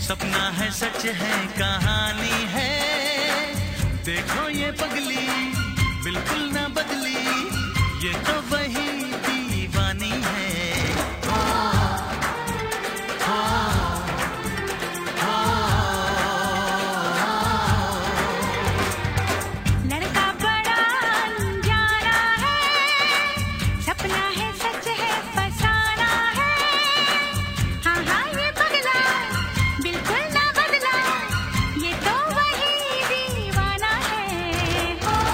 सपना है सच है कहानी है, देखो ये पगली बिल्कुल ना बदली, ये तो वही दीवानी है। लड़का बड़ा अनजाना है, सपना है सच है फसाना है, हाँ हाँ ये पगला बिल्कुल ना बदला, ये तो वही दीवाना है।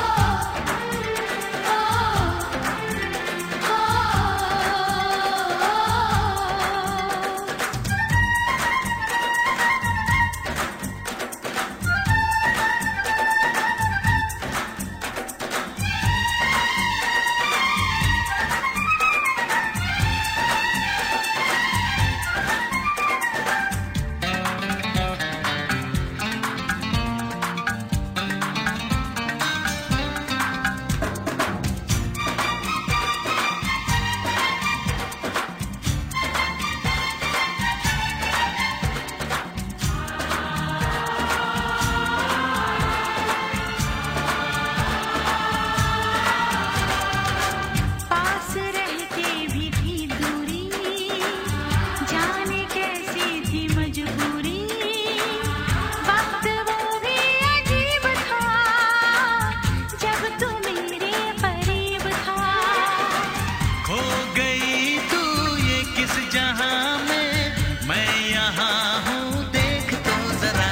पास रह के भी थी दूरी, जाने कैसी थी मजबूरी, वक्त वो भी अजीब था, जब तू मेरे करीब था। खो गई तू ये किस जहां में, मैं यहाँ हूँ देख तो जरा।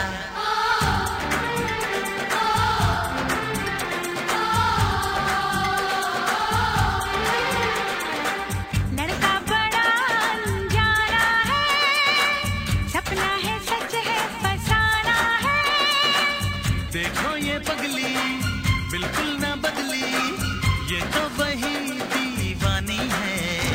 लड़का बड़ा अनजाना है, सपना है सच है फसाना है, देखो ये पगली बिल्कुल ना बदली, ये तो वही दीवानी है।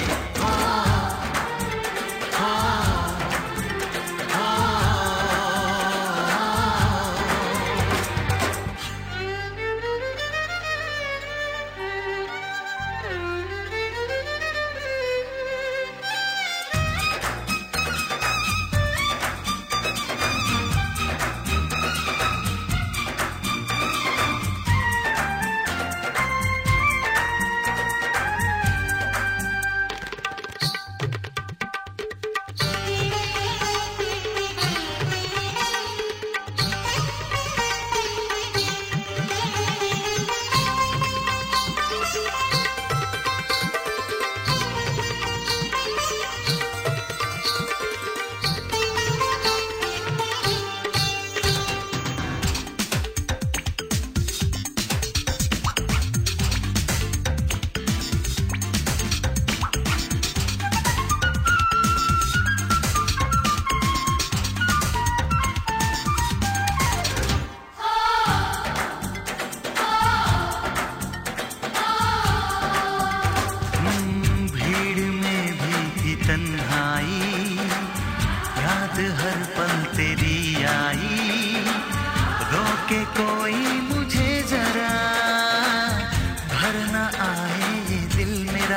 भीड़ में भी थी तन्हाई, याद हर पल तेरी आई, रोके कोई मुझे जरा, भर न आए ये दिल मेरा।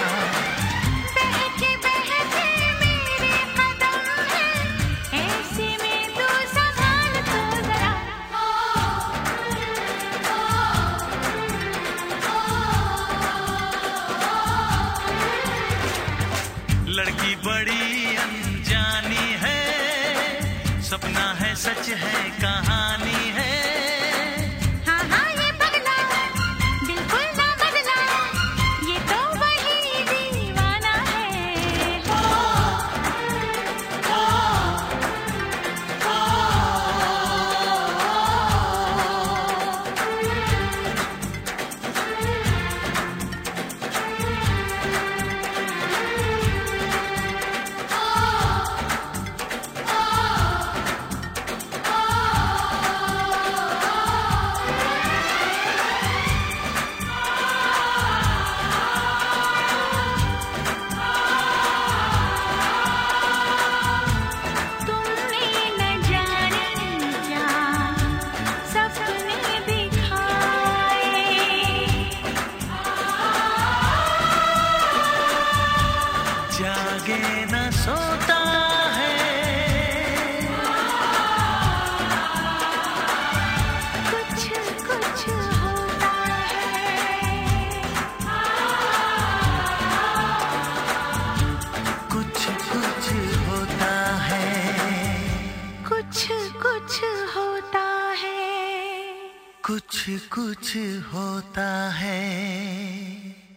बहके बहके मेरे कदम है, ऐसे में तू संभाल तो जरा। लड़की बड़ी अनजानी है, सपना है सच है कहानी है, हाँ हाँ ये पगला बिल्कुल ना बदला, ये तो वही दीवाना है। कुछ कुछ होता है।